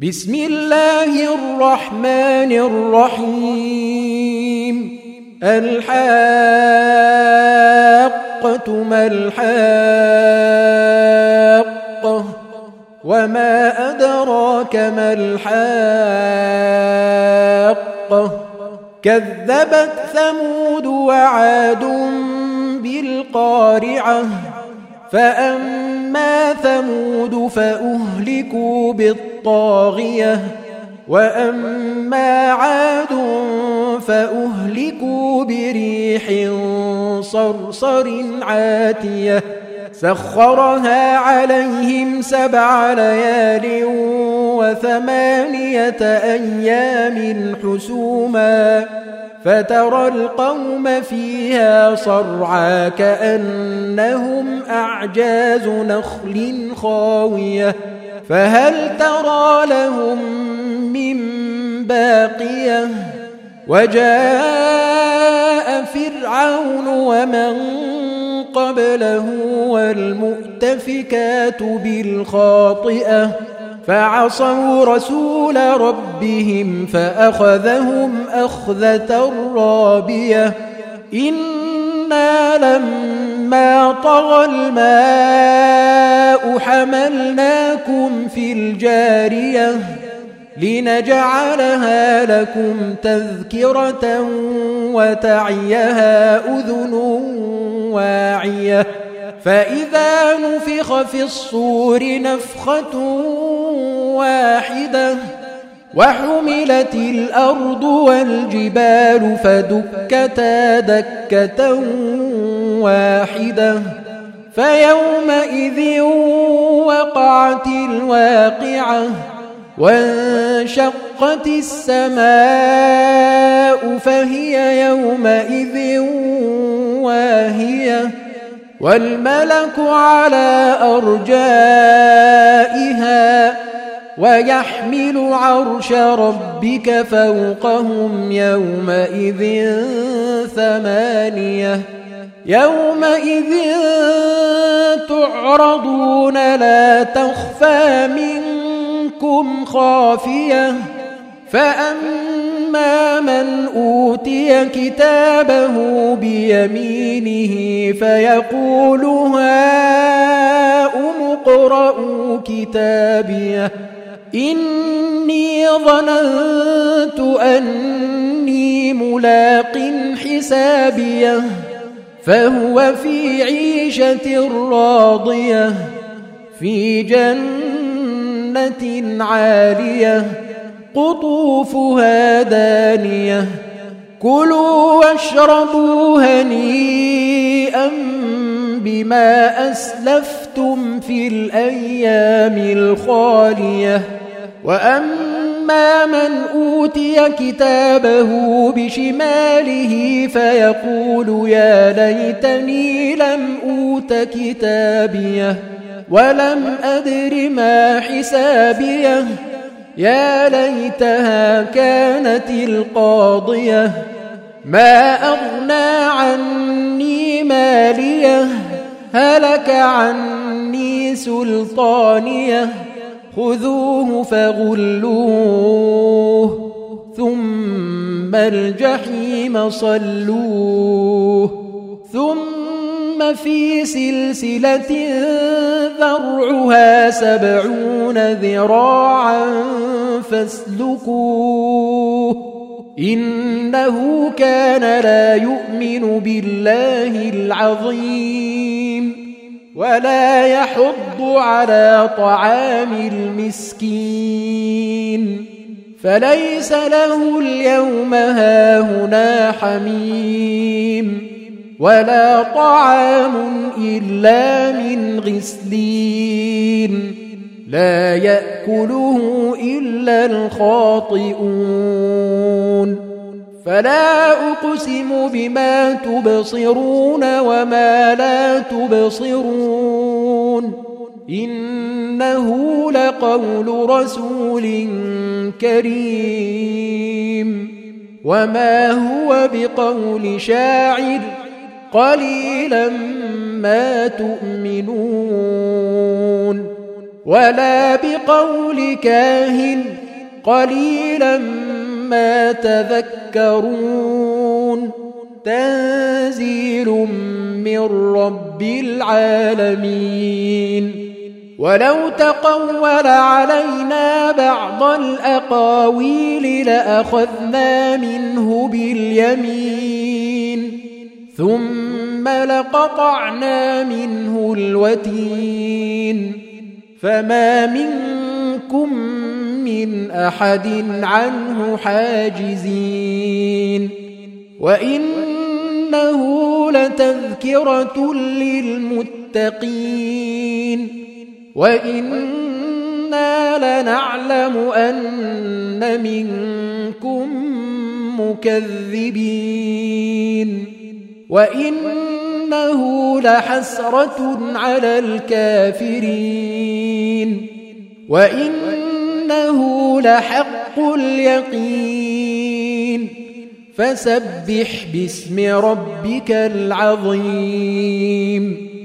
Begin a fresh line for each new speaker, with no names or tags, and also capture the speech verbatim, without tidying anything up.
بسم الله الرحمن الرحيم. الحاقة ما الحاقة وما أدراك ما الحاقة كذبت ثمود وعاد بالقارعة فأما ثمود فأهلكوا بالطاغية وأما عاد فأهلكوا بريح صرصر عاتية سخرها عليهم سبع ليال وثمانية أيام حسوما فترى القوم فيها صرعى كأنهم أعجاز نخل خاوية فهل ترى لهم من باقية وجاء فرعون ومن قبله والمؤتفكات بالخاطئة فعصوا رسول ربهم فأخذهم أخذة رابية إنا لما طغى الماء حملناكم في الجارية لنجعلها لكم تذكرة وتعيها أذن واعية فإذا نفخ في الصور نفخة واحدة وحملت الأرض والجبال فدكتا دكة واحدة فيومئذ وقعت الواقعة وانشقت السماء فهي يومئذ واهية والملك على أرجائها ويحمل عرش ربك فوقهم يومئذ ثمانية يومئذ تعرضون لا تخفى منكم خافية فأما من أوتي كتابه بيمينه فيقول هاؤم اقرءوا كتابيه إني ظننت أني ملاق حسابيه فهو في عيشة راضية في جنة عالية قطوفها دانية كلوا واشربوا هنيئا بما أسلفتم في الأيام الخالية وأما من أوتي كتابه بشماله فيقول يا ليتني لم أوت كتابيه ولم أدر ما حسابيه يا ليتها كانت القاضية ما أغنى عني ماليه هلك عني سلطانيه خذوه فغلوه ثم الجحيم صلوه ثم في سلسلة ذرعها سبعون ذراعا فاسلكوه إنه كان لا يؤمن بالله العظيم ولا يحض على طعام المسكين فليس له اليوم هاهنا حميم ولا طعام إلا من غسلين لا يأكله إلا الخاطئون فلا أقسم بما تبصرون وما لا تبصرون إنه لقول رسول كريم وما هو بقول شاعر قليلا ما تؤمنون ولا بقول كاهن قليلا ما تذكرون تنزيل من رب العالمين ولو تقول علينا بعض الأقاويل لأخذنا منه باليمين ثم لقطعنا منه الوتين فما منكم من أحد عنه حاجزين وإنه لتذكرة للمتقين وإنا لنعلم أن منكم مكذبين وإنه لحسرة على الكافرين وإنه لحق اليقين فسبح باسم ربك العظيم